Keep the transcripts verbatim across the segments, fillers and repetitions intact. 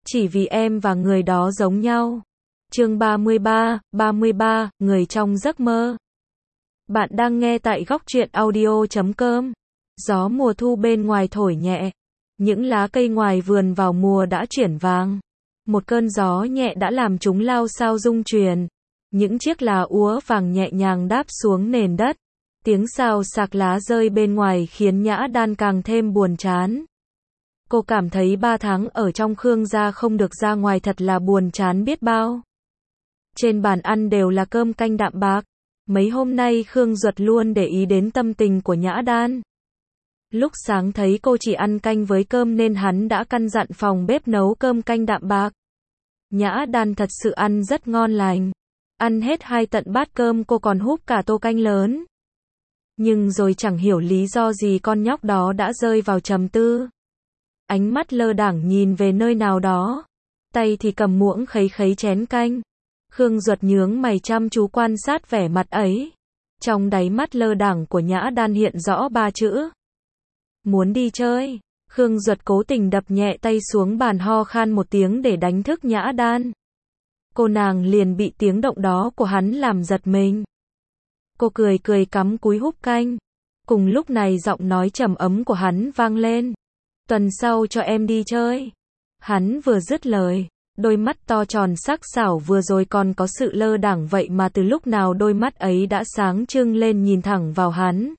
Chỉ vì em và người đó giống nhau. Chương ba mươi ba, ba mươi ba, người trong giấc mơ. Bạn đang nghe tại góc truyện audio chấm com. Gió mùa thu bên ngoài thổi nhẹ. Những lá cây ngoài vườn vào mùa đã chuyển vàng. Một cơn gió nhẹ đã làm chúng lao sao rung truyền. Những chiếc lá úa vàng nhẹ nhàng đáp xuống nền đất. Tiếng xào xạc lá rơi bên ngoài khiến Nhã Đan càng thêm buồn chán. Cô cảm thấy ba tháng ở trong Khương gia không được ra ngoài thật là buồn chán biết bao. Trên bàn ăn đều là cơm canh đạm bạc. Mấy hôm nay Khương Duật luôn để ý đến tâm tình của Nhã Đan. Lúc sáng thấy cô chỉ ăn canh với cơm nên hắn đã căn dặn phòng bếp nấu cơm canh đạm bạc. Nhã Đan thật sự ăn rất ngon lành. Ăn hết hai tận bát cơm cô còn húp cả tô canh lớn. Nhưng rồi chẳng hiểu lý do gì con nhóc đó đã rơi vào trầm tư. Ánh mắt lơ đãng nhìn về nơi nào đó. Tay thì cầm muỗng khấy khấy chén canh. Khương Duật nhướng mày chăm chú quan sát vẻ mặt ấy. Trong đáy mắt lơ đãng của Nhã Đan hiện rõ ba chữ. Muốn đi chơi. Khương Duật cố tình đập nhẹ tay xuống bàn ho khan một tiếng để đánh thức Nhã Đan. Cô nàng liền bị tiếng động đó của hắn làm giật mình. Cô cười cười cắm cúi húp canh. Cùng lúc này giọng nói trầm ấm của hắn vang lên. Tuần sau cho em đi chơi. Hắn vừa dứt lời, đôi mắt to tròn sắc sảo vừa rồi còn có sự lơ đãng vậy mà từ lúc nào đôi mắt ấy đã sáng trưng lên nhìn thẳng vào hắn.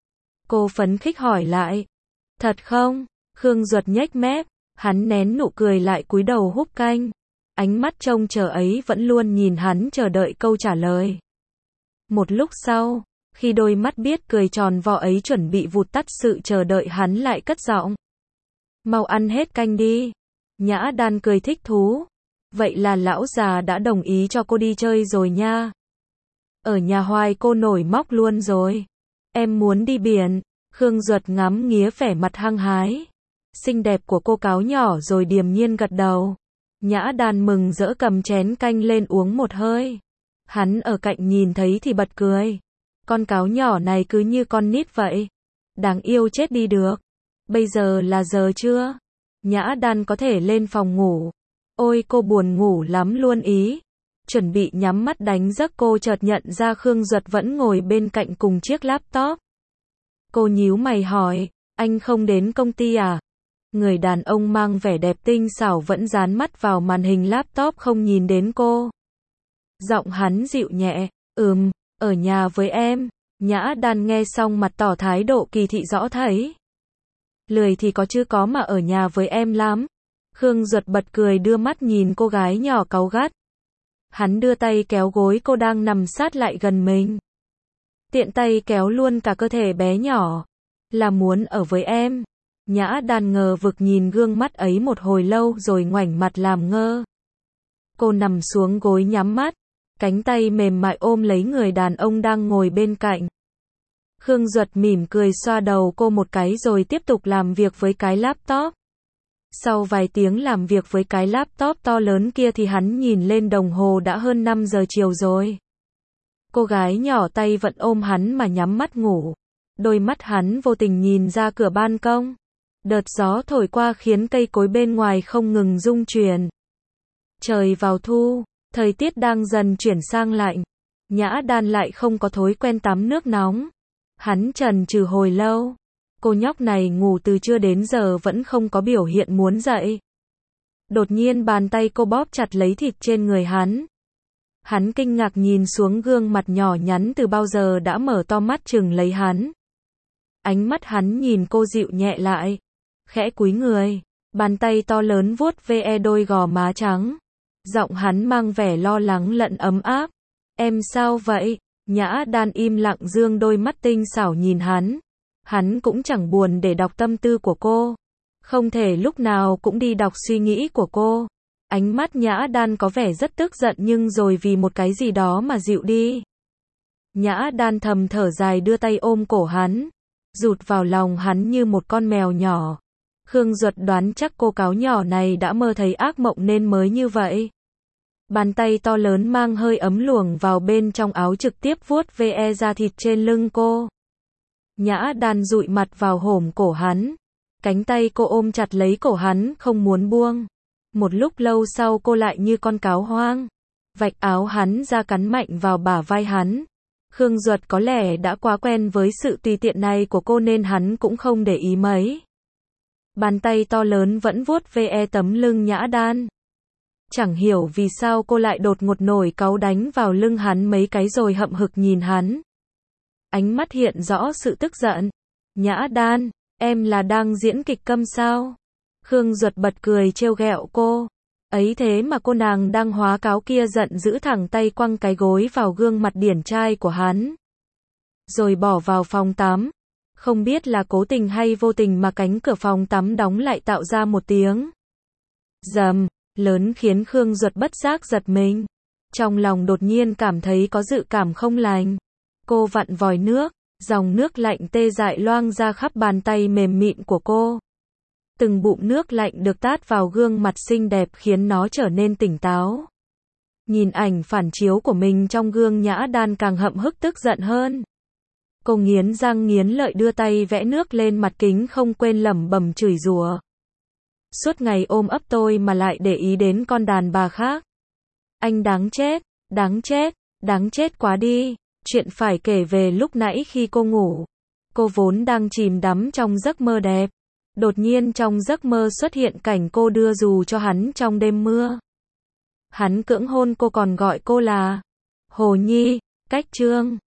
Cô phấn khích hỏi lại. Thật không? Khương Duật nhếch mép, hắn nén nụ cười lại cúi đầu húp canh. Ánh mắt trông chờ ấy vẫn luôn nhìn hắn chờ đợi câu trả lời. Một lúc sau, khi đôi mắt biết cười tròn vo ấy chuẩn bị vụt tắt sự chờ đợi hắn lại cất giọng. Mau ăn hết canh đi. Nhã Đan cười thích thú. Vậy là lão già đã đồng ý cho cô đi chơi rồi nha. Ở nhà hoài cô nổi móc luôn rồi. Em muốn đi biển. Khương Duật ngắm nghía vẻ mặt hăng hái. Xinh đẹp của cô cáo nhỏ rồi điềm nhiên gật đầu. Nhã Đan mừng rỡ cầm chén canh lên uống một hơi. Hắn ở cạnh nhìn thấy thì bật cười. Con cáo nhỏ này cứ như con nít vậy. Đáng yêu chết đi được. Bây giờ là giờ chưa? Nhã Đan có thể lên phòng ngủ. Ôi cô buồn ngủ lắm luôn ý. Chuẩn bị nhắm mắt đánh giấc cô chợt nhận ra Khương Duật vẫn ngồi bên cạnh cùng chiếc laptop. Cô nhíu mày hỏi, anh không đến công ty à? Người đàn ông mang vẻ đẹp tinh xảo vẫn dán mắt vào màn hình laptop không nhìn đến cô. Giọng hắn dịu nhẹ, ừm, ở nhà với em. Nhã Đan nghe xong mặt tỏ thái độ kỳ thị rõ thấy. Lười thì có chứ có mà ở nhà với em lắm. Khương Duật bật cười đưa mắt nhìn cô gái nhỏ cáu gắt. Hắn đưa tay kéo gối cô đang nằm sát lại gần mình. Tiện tay kéo luôn cả cơ thể bé nhỏ. Là muốn ở với em. Nhã Đan ngờ vực nhìn gương mắt ấy một hồi lâu rồi ngoảnh mặt làm ngơ. Cô nằm xuống gối nhắm mắt. Cánh tay mềm mại ôm lấy người đàn ông đang ngồi bên cạnh. Khương Duật mỉm cười xoa đầu cô một cái rồi tiếp tục làm việc với cái laptop. Sau vài tiếng làm việc với cái laptop to lớn kia thì hắn nhìn lên đồng hồ đã hơn năm giờ chiều rồi. Cô gái nhỏ tay vẫn ôm hắn mà nhắm mắt ngủ. Đôi mắt hắn vô tình nhìn ra cửa ban công. Đợt gió thổi qua khiến cây cối bên ngoài không ngừng rung chuyển. Trời vào thu, thời tiết đang dần chuyển sang lạnh. Nhã Đan lại không có thói quen tắm nước nóng. Hắn chần chừ hồi lâu. Cô nhóc này ngủ từ trưa đến giờ vẫn không có biểu hiện muốn dậy. Đột nhiên bàn tay cô bóp chặt lấy thịt trên người hắn. Hắn kinh ngạc nhìn xuống gương mặt nhỏ nhắn từ bao giờ đã mở to mắt chừng lấy hắn. Ánh mắt hắn nhìn cô dịu nhẹ lại. Khẽ cúi người. Bàn tay to lớn vuốt ve đôi gò má trắng. Giọng hắn mang vẻ lo lắng lẫn ấm áp. Em sao vậy? Nhã Đan im lặng dương đôi mắt tinh xảo nhìn hắn. Hắn cũng chẳng buồn để đọc tâm tư của cô. Không thể lúc nào cũng đi đọc suy nghĩ của cô. Ánh mắt Nhã Đan có vẻ rất tức giận nhưng rồi vì một cái gì đó mà dịu đi. Nhã Đan thầm thở dài đưa tay ôm cổ hắn. Rụt vào lòng hắn như một con mèo nhỏ. Khương Duật đoán chắc cô cáo nhỏ này đã mơ thấy ác mộng nên mới như vậy. Bàn tay to lớn mang hơi ấm luồng vào bên trong áo trực tiếp vuốt ve da thịt trên lưng cô. Nhã Đan dụi mặt vào hổm cổ hắn. Cánh tay cô ôm chặt lấy cổ hắn không muốn buông. Một lúc lâu sau cô lại như con cáo hoang, vạch áo hắn ra cắn mạnh vào bả vai hắn. Khương Duật có lẽ đã quá quen với sự tùy tiện này của cô nên hắn cũng không để ý mấy. Bàn tay to lớn vẫn vuốt ve tấm lưng Nhã Đan. Chẳng hiểu vì sao cô lại đột ngột nổi cáu đánh vào lưng hắn mấy cái rồi hậm hực nhìn hắn. Ánh mắt hiện rõ sự tức giận. Nhã Đan, em là đang diễn kịch câm sao? Khương Duật bật cười trêu ghẹo cô. Ấy thế mà cô nàng đang hóa cáo kia giận dữ thẳng tay quăng cái gối vào gương mặt điển trai của hắn. Rồi bỏ vào phòng tắm. Không biết là cố tình hay vô tình mà cánh cửa phòng tắm đóng lại tạo ra một tiếng rầm lớn khiến Khương Duật bất giác giật mình. Trong lòng đột nhiên cảm thấy có dự cảm không lành. Cô vặn vòi nước, dòng nước lạnh tê dại loang ra khắp bàn tay mềm mịn của cô. Từng bụm nước lạnh được tát vào gương mặt xinh đẹp khiến nó trở nên tỉnh táo. Nhìn ảnh phản chiếu của mình trong gương, Nhã Đan càng hậm hực tức giận hơn. Cô nghiến răng nghiến lợi đưa tay vẽ nước lên mặt kính, không quên lẩm bẩm chửi rủa. Suốt ngày ôm ấp tôi mà lại để ý đến con đàn bà khác. Anh đáng chết, đáng chết, đáng chết quá đi. Chuyện phải kể về lúc nãy khi cô ngủ. Cô vốn đang chìm đắm trong giấc mơ đẹp. Đột nhiên trong giấc mơ xuất hiện cảnh cô đưa dù cho hắn trong đêm mưa. Hắn cưỡng hôn cô còn gọi cô là Hồ Nhi. Cách chương